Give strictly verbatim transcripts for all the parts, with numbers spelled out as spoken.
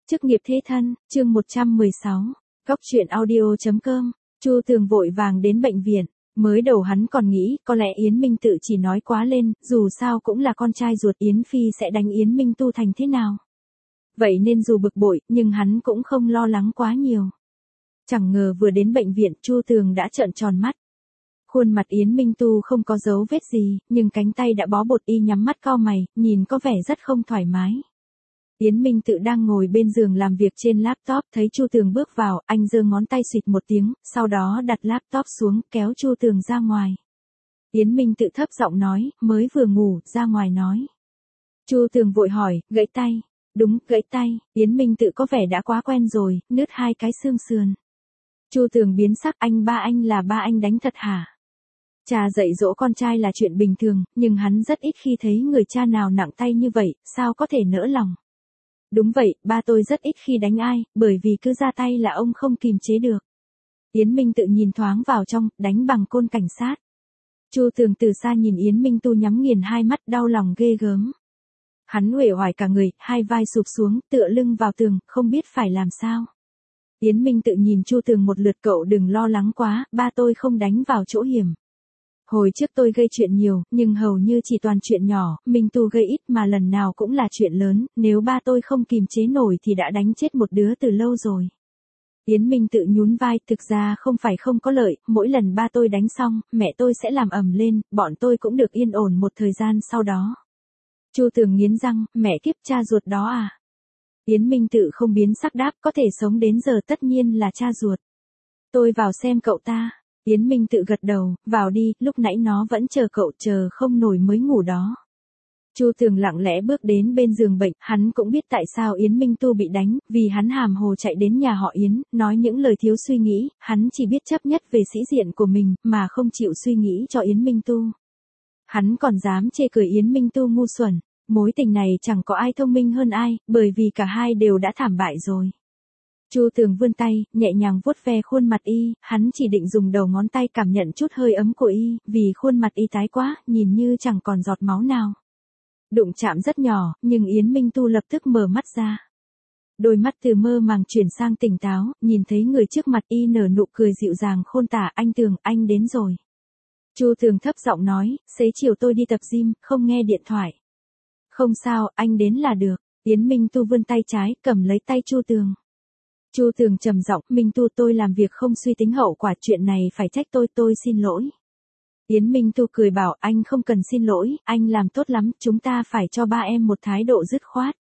Chức nghiệp thế thân, chương một trăm mười sáu, Góc truyện audio chấm com. Chu Tường vội vàng đến bệnh viện, mới đầu hắn còn nghĩ có lẽ Yến Minh Tự chỉ nói quá lên, dù sao cũng là con trai ruột Yến Phi sẽ đánh Yến Minh Tu thành thế nào. Vậy nên dù bực bội, nhưng hắn cũng không lo lắng quá nhiều. Chẳng ngờ vừa đến bệnh viện, Chu Tường đã trợn tròn mắt. Khuôn mặt Yến Minh Tu không có dấu vết gì, nhưng cánh tay đã bó bột, y nhắm mắt cau mày, nhìn có vẻ rất không thoải mái. Yến Minh Tự đang ngồi bên giường làm việc trên laptop, thấy Chu Tường bước vào, anh giơ ngón tay xịt một tiếng, sau đó đặt laptop xuống, kéo Chu Tường ra ngoài. Yến Minh Tự thấp giọng nói, mới vừa ngủ, ra ngoài nói. Chu Tường vội hỏi, gãy tay. Đúng, gãy tay. Yến Minh Tự có vẻ đã quá quen rồi, nứt hai cái xương sườn. Chu Tường biến sắc, anh ba anh là ba anh đánh thật hả? Cha dạy dỗ con trai là chuyện bình thường, nhưng hắn rất ít khi thấy người cha nào nặng tay như vậy, sao có thể nỡ lòng. Đúng vậy, ba tôi rất ít khi đánh ai, bởi vì cứ ra tay là ông không kìm chế được. Yến Minh Tự nhìn thoáng vào trong, đánh bằng côn cảnh sát. Chu Tường từ xa nhìn Yến Minh Tu nhắm nghiền hai mắt, đau lòng ghê gớm. Hắn uể oải cả người, hai vai sụp xuống, tựa lưng vào tường, không biết phải làm sao. Yến Minh Tự nhìn Chu Tường một lượt, cậu đừng lo lắng quá, ba tôi không đánh vào chỗ hiểm. Hồi trước tôi gây chuyện nhiều, nhưng hầu như chỉ toàn chuyện nhỏ, Minh Tu gây ít mà lần nào cũng là chuyện lớn, nếu ba tôi không kìm chế nổi thì đã đánh chết một đứa từ lâu rồi. Yến Minh Tự nhún vai, thực ra không phải không có lợi, mỗi lần ba tôi đánh xong, mẹ tôi sẽ làm ầm lên, bọn tôi cũng được yên ổn một thời gian sau đó. Chu Tường nghiến răng, mẹ kiếp, cha ruột đó à? Yến Minh Tự không biến sắc đáp, có thể sống đến giờ tất nhiên là cha ruột. Tôi vào xem cậu ta. Yến Minh Tự gật đầu, vào đi, lúc nãy nó vẫn chờ cậu, chờ không nổi mới ngủ đó. Chu Tường lặng lẽ bước đến bên giường bệnh, hắn cũng biết tại sao Yến Minh Tu bị đánh, vì hắn hàm hồ chạy đến nhà họ Yến, nói những lời thiếu suy nghĩ, hắn chỉ biết chấp nhất về sĩ diện của mình, mà không chịu suy nghĩ cho Yến Minh Tu. Hắn còn dám chê cười Yến Minh Tu ngu xuẩn, mối tình này chẳng có ai thông minh hơn ai, bởi vì cả hai đều đã thảm bại rồi. Chu Tường vươn tay, nhẹ nhàng vuốt ve khuôn mặt y, hắn chỉ định dùng đầu ngón tay cảm nhận chút hơi ấm của y, vì khuôn mặt y tái quá, nhìn như chẳng còn giọt máu nào. Đụng chạm rất nhỏ, nhưng Yến Minh Tu lập tức mở mắt ra. Đôi mắt từ mơ màng chuyển sang tỉnh táo, nhìn thấy người trước mặt y nở nụ cười dịu dàng khôn tả, anh Tường, anh đến rồi. Chu Tường thấp giọng nói, xế chiều tôi đi tập gym, không nghe điện thoại. Không sao, anh đến là được. Yến Minh Tu vươn tay trái, cầm lấy tay Chu Tường. Chu Tường trầm giọng, Minh Tu, tôi làm việc không suy tính hậu quả, chuyện này phải trách tôi, tôi xin lỗi. Yến Minh Tu cười bảo, anh không cần xin lỗi, anh làm tốt lắm, chúng ta phải cho ba em một thái độ dứt khoát.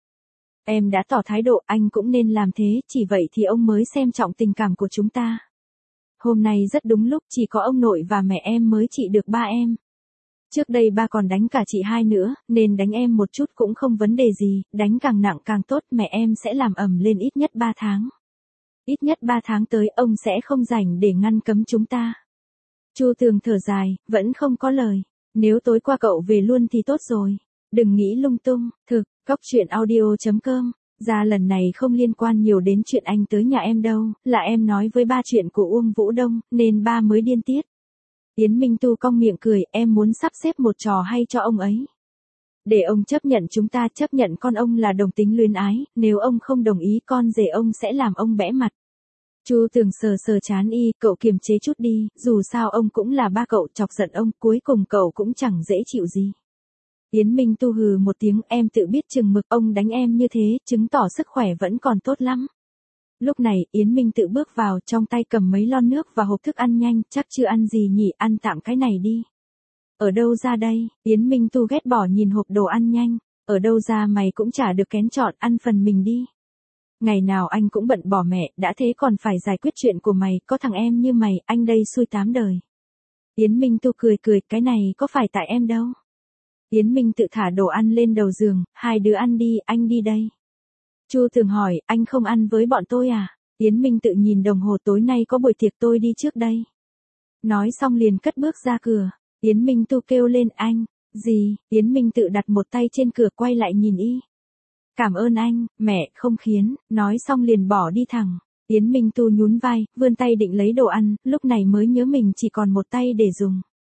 Em đã tỏ thái độ, anh cũng nên làm thế, chỉ vậy thì ông mới xem trọng tình cảm của chúng ta. Hôm nay rất đúng lúc, chỉ có ông nội và mẹ em mới trị được ba em. Trước đây ba còn đánh cả chị hai nữa, nên đánh em một chút cũng không vấn đề gì, đánh càng nặng càng tốt, mẹ em sẽ làm ầm lên ít nhất ba tháng. Ít nhất ba tháng tới ông sẽ không rảnh để ngăn cấm chúng ta. Chu Tường thở dài, vẫn không có lời. Nếu tối qua cậu về luôn thì tốt rồi. Đừng nghĩ lung tung, thực, góc truyện audio chấm com. Ra lần này không liên quan nhiều đến chuyện anh tới nhà em đâu, là em nói với ba chuyện của Uông Vũ Đông, nên ba mới điên tiết. Yến Minh Tu cong miệng cười, em muốn sắp xếp một trò hay cho ông ấy. Để ông chấp nhận chúng ta, chấp nhận con ông là đồng tính luyến ái, nếu ông không đồng ý con rể ông sẽ làm ông bẽ mặt. Chu Tường sờ sờ chán y, cậu kiềm chế chút đi, dù sao ông cũng là ba cậu, chọc giận ông, cuối cùng cậu cũng chẳng dễ chịu gì. Yến Minh Tu hừ một tiếng, em tự biết chừng mực, ông đánh em như thế, chứng tỏ sức khỏe vẫn còn tốt lắm. Lúc này, Yến Minh Tự bước vào, trong tay cầm mấy lon nước và hộp thức ăn nhanh, chắc chưa ăn gì nhỉ, ăn tạm cái này đi. Ở đâu ra đây? Yến Minh Tu ghét bỏ nhìn hộp đồ ăn nhanh, ở đâu ra mày cũng chả được kén chọn, ăn phần mình đi. Ngày nào anh cũng bận bỏ mẹ, đã thế còn phải giải quyết chuyện của mày, có thằng em như mày, anh đây xui tám đời. Yến Minh Tu cười cười, cái này có phải tại em đâu. Yến Minh Tự thả đồ ăn lên đầu giường, hai đứa ăn đi, anh đi đây. Chu Tường hỏi, anh không ăn với bọn tôi à? Yến Minh Tự nhìn đồng hồ, tối nay có buổi tiệc, tôi đi trước đây. Nói xong liền cất bước ra cửa. Yến Minh Tu kêu lên, anh, gì? Yến Minh Tự đặt một tay trên cửa, quay lại nhìn y. Cảm ơn anh, mẹ, không khiến, nói xong liền bỏ đi thẳng. Yến Minh Tu nhún vai, vươn tay định lấy đồ ăn, lúc này mới nhớ mình chỉ còn một tay để dùng.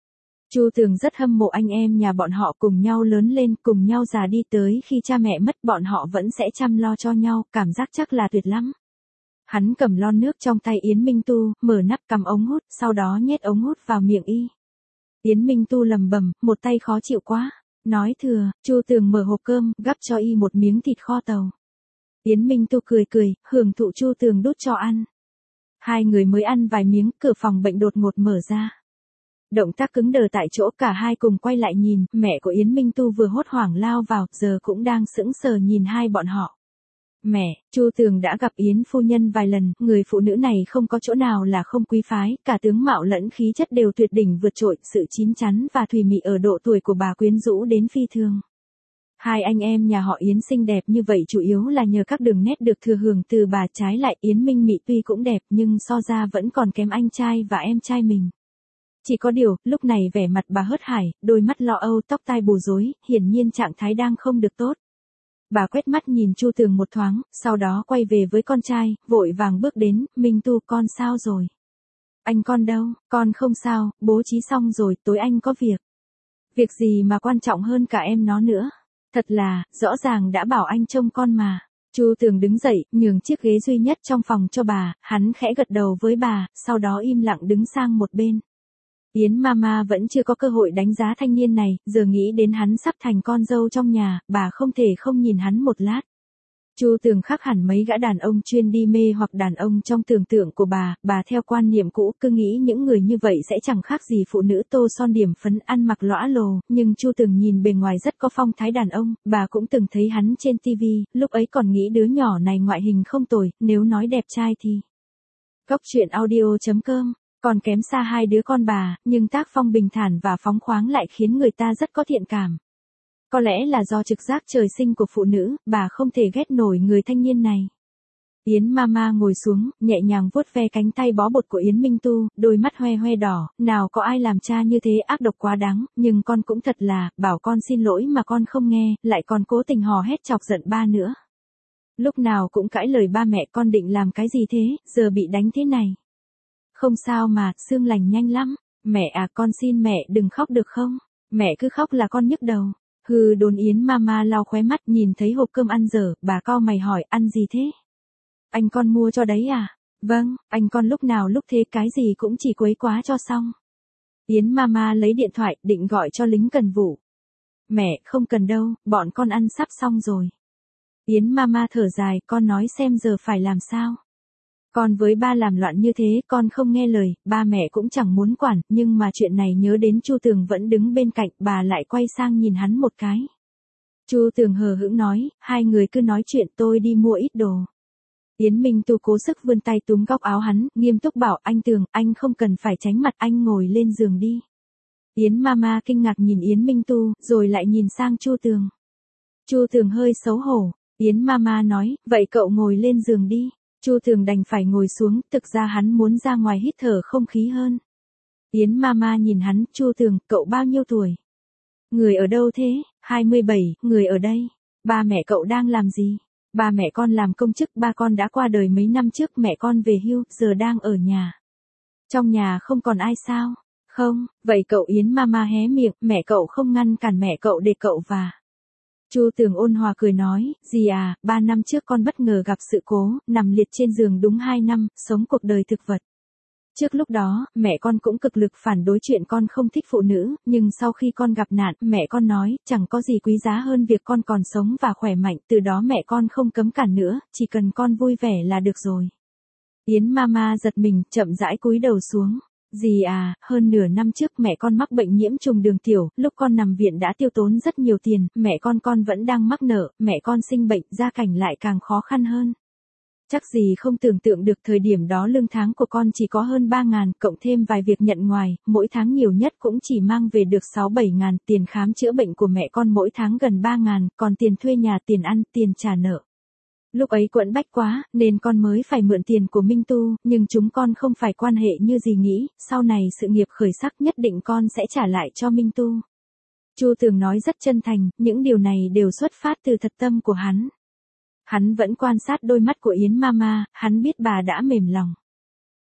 Chu Tường rất hâm mộ anh em nhà bọn họ cùng nhau lớn lên, cùng nhau già đi tới khi cha mẹ mất bọn họ vẫn sẽ chăm lo cho nhau, cảm giác chắc là tuyệt lắm. Hắn cầm lon nước trong tay Yến Minh Tu, mở nắp cầm ống hút, sau đó nhét ống hút vào miệng y. Yến Minh Tu lầm bầm, một tay khó chịu quá. Nói thừa, Chu Tường mở hộp cơm, gắp cho y một miếng thịt kho tàu. Yến Minh Tu cười cười, hưởng thụ Chu Tường đút cho ăn. Hai người mới ăn vài miếng, cửa phòng bệnh đột ngột mở ra. Động tác cứng đờ tại chỗ, cả hai cùng quay lại nhìn, mẹ của Yến Minh Tu vừa hốt hoảng lao vào, giờ cũng đang sững sờ nhìn hai bọn họ. Mẹ, Chu Tường đã gặp Yến phu nhân vài lần, người phụ nữ này không có chỗ nào là không quý phái, cả tướng mạo lẫn khí chất đều tuyệt đỉnh vượt trội, sự chín chắn và thùy mị ở độ tuổi của bà quyến rũ đến phi thường. Hai anh em nhà họ Yến xinh đẹp như vậy chủ yếu là nhờ các đường nét được thừa hưởng từ bà, trái lại Yến Minh Mị tuy cũng đẹp nhưng so ra vẫn còn kém anh trai và em trai mình. Chỉ có điều, lúc này vẻ mặt bà hớt hải, đôi mắt lo âu, tóc tai bù rối, hiển nhiên trạng thái đang không được tốt. Bà quét mắt nhìn Chu Tường một thoáng, sau đó quay về với con trai, vội vàng bước đến, Minh Tu con sao rồi? Anh con đâu? Con không sao, bố trí xong rồi, tối anh có việc. Việc gì mà quan trọng hơn cả em nó nữa? Thật là, rõ ràng đã bảo anh trông con mà. Chu Tường đứng dậy, nhường chiếc ghế duy nhất trong phòng cho bà, hắn khẽ gật đầu với bà, sau đó im lặng đứng sang một bên. Yến Mama vẫn chưa có cơ hội đánh giá thanh niên này, giờ nghĩ đến hắn sắp thành con dâu trong nhà, bà không thể không nhìn hắn một lát. Chu Tường khác hẳn mấy gã đàn ông chuyên đi mê hoặc đàn ông trong tưởng tượng của bà, bà theo quan niệm cũ cứ nghĩ những người như vậy sẽ chẳng khác gì phụ nữ tô son điểm phấn ăn mặc lõa lồ, nhưng Chu Tường nhìn bề ngoài rất có phong thái đàn ông, bà cũng từng thấy hắn trên tivi, lúc ấy còn nghĩ đứa nhỏ này ngoại hình không tồi, nếu nói đẹp trai thì. Góc truyện audio chấm com còn kém xa hai đứa con bà, nhưng tác phong bình thản và phóng khoáng lại khiến người ta rất có thiện cảm. Có lẽ là do trực giác trời sinh của phụ nữ, bà không thể ghét nổi người thanh niên này. Yến Mama ngồi xuống, nhẹ nhàng vuốt ve cánh tay bó bột của Yến Minh Tu, đôi mắt hoe hoe đỏ, nào có ai làm cha như thế ác độc quá đáng, nhưng con cũng thật là, bảo con xin lỗi mà con không nghe, lại còn cố tình hò hét chọc giận ba nữa. Lúc nào cũng cãi lời ba mẹ, con định làm cái gì thế, giờ bị đánh thế này. Không sao mà, xương lành nhanh lắm. Mẹ à, con xin mẹ đừng khóc được không? Mẹ cứ khóc là con nhức đầu. Hừ, đồn Yến Mama lau khóe mắt nhìn thấy hộp cơm ăn dở, bà cau mày hỏi ăn gì thế? Anh con mua cho đấy à? Vâng, anh con lúc nào lúc thế cái gì cũng chỉ quấy quá cho xong. Yến Mama lấy điện thoại định gọi cho lính cần vụ. Mẹ, không cần đâu, bọn con ăn sắp xong rồi. Yến Mama thở dài, con nói xem giờ phải làm sao? Con với ba làm loạn như thế, con không nghe lời, ba mẹ cũng chẳng muốn quản, nhưng mà chuyện này nhớ đến Chu Tường vẫn đứng bên cạnh, bà lại quay sang nhìn hắn một cái. Chu Tường hờ hững nói, hai người cứ nói chuyện, tôi đi mua ít đồ. Yến Minh Tu cố sức vươn tay túm góc áo hắn, nghiêm túc bảo, anh Tường, anh không cần phải tránh mặt, anh ngồi lên giường đi. Yến Mama kinh ngạc nhìn Yến Minh Tu, rồi lại nhìn sang Chu Tường. Chu Tường hơi xấu hổ, Yến Mama nói, vậy cậu ngồi lên giường đi. Chu Tường đành phải ngồi xuống, thực ra hắn muốn ra ngoài hít thở không khí hơn. Yến Mama nhìn hắn, Chu Tường, cậu bao nhiêu tuổi? Người ở đâu thế? hai mươi bảy, người ở đây. Ba mẹ cậu đang làm gì? Ba mẹ con làm công chức, ba con đã qua đời mấy năm trước, mẹ con về hưu, giờ đang ở nhà. Trong nhà không còn ai sao? Không, vậy cậu Yến Mama hé miệng, mẹ cậu không ngăn cản mẹ cậu để cậu và. Chu Tường ôn hòa cười nói, dì à, ba năm trước con bất ngờ gặp sự cố, nằm liệt trên giường đúng hai năm, sống cuộc đời thực vật. Trước lúc đó, mẹ con cũng cực lực phản đối chuyện con không thích phụ nữ, nhưng sau khi con gặp nạn, mẹ con nói, chẳng có gì quý giá hơn việc con còn sống và khỏe mạnh, từ đó mẹ con không cấm cản nữa, chỉ cần con vui vẻ là được rồi. Yến Mama giật mình, chậm rãi cúi đầu xuống. Dì à, hơn nửa năm trước mẹ con mắc bệnh nhiễm trùng đường tiểu, lúc con nằm viện đã tiêu tốn rất nhiều tiền, mẹ con con vẫn đang mắc nợ, mẹ con sinh bệnh, gia cảnh lại càng khó khăn hơn. Chắc dì không tưởng tượng được thời điểm đó lương tháng của con chỉ có hơn ba ngàn, cộng thêm vài việc nhận ngoài, mỗi tháng nhiều nhất cũng chỉ mang về được sáu bảy ngàn, tiền khám chữa bệnh của mẹ con mỗi tháng gần ba ngàn, còn tiền thuê nhà, tiền ăn, tiền trả nợ. Lúc ấy quẫn bách quá, nên con mới phải mượn tiền của Minh Tu, nhưng chúng con không phải quan hệ như dì nghĩ, sau này sự nghiệp khởi sắc nhất định con sẽ trả lại cho Minh Tu. Chu Tường nói rất chân thành, những điều này đều xuất phát từ thật tâm của hắn. Hắn vẫn quan sát đôi mắt của Yến Mama, hắn biết bà đã mềm lòng.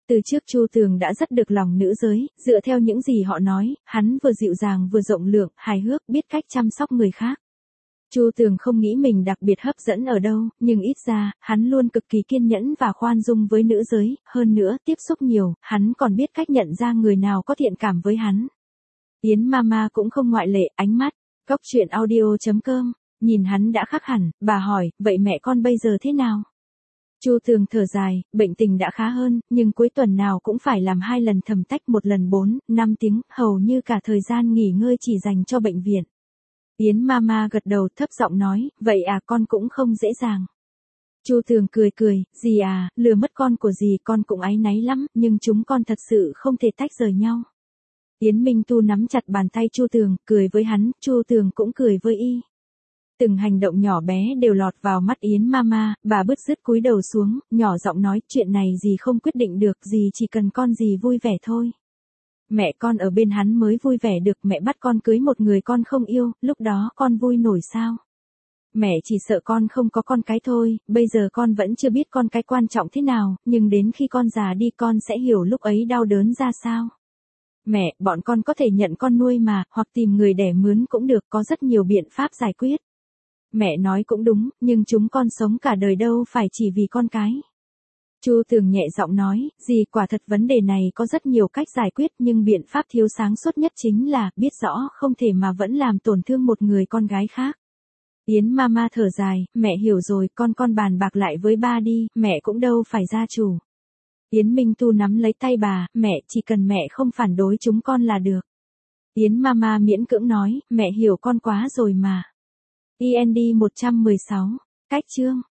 Từ trước Chu Tường đã rất được lòng nữ giới, dựa theo những gì họ nói, hắn vừa dịu dàng vừa rộng lượng, hài hước, biết cách chăm sóc người khác. Chu Tường không nghĩ mình đặc biệt hấp dẫn ở đâu, nhưng ít ra, hắn luôn cực kỳ kiên nhẫn và khoan dung với nữ giới, hơn nữa, tiếp xúc nhiều, hắn còn biết cách nhận ra người nào có thiện cảm với hắn. Yến Mama cũng không ngoại lệ, ánh mắt, Cốc truyện audio chấm com, nhìn hắn đã khác hẳn, bà hỏi, vậy mẹ con bây giờ thế nào? Chu Tường thở dài, bệnh tình đã khá hơn, nhưng cuối tuần nào cũng phải làm hai lần thầm tách, một lần bốn, năm tiếng, hầu như cả thời gian nghỉ ngơi chỉ dành cho bệnh viện. Yến Mama gật đầu thấp giọng nói, vậy à, con cũng không dễ dàng. Chu Tường cười cười, dì à, lừa mất con của dì con cũng áy náy lắm, nhưng chúng con thật sự không thể tách rời nhau. Yến Minh Tu nắm chặt bàn tay Chu Tường, cười với hắn, Chu Tường cũng cười với y. Từng hành động nhỏ bé đều lọt vào mắt Yến Mama, bà bứt rứt cúi đầu xuống, nhỏ giọng nói, chuyện này dì không quyết định được, dì chỉ cần con dì vui vẻ thôi. Mẹ con ở bên hắn mới vui vẻ được, mẹ bắt con cưới một người con không yêu, lúc đó con vui nổi sao? Mẹ chỉ sợ con không có con cái thôi, bây giờ con vẫn chưa biết con cái quan trọng thế nào, nhưng đến khi con già đi con sẽ hiểu lúc ấy đau đớn ra sao. Mẹ, bọn con có thể nhận con nuôi mà, hoặc tìm người đẻ mướn cũng được, có rất nhiều biện pháp giải quyết. Mẹ nói cũng đúng, nhưng chúng con sống cả đời đâu phải chỉ vì con cái. Chu Tường nhẹ giọng nói, dì quả thật vấn đề này có rất nhiều cách giải quyết, nhưng biện pháp thiếu sáng suốt nhất chính là, biết rõ không thể mà vẫn làm tổn thương một người con gái khác. Yến Mama thở dài, mẹ hiểu rồi, con con bàn bạc lại với ba đi, mẹ cũng đâu phải gia chủ. Yến Minh Tu nắm lấy tay bà, mẹ, chỉ cần mẹ không phản đối chúng con là được. Yến Mama miễn cưỡng nói, mẹ hiểu con quá rồi mà. i en đê một trăm mười sáu, cách chương.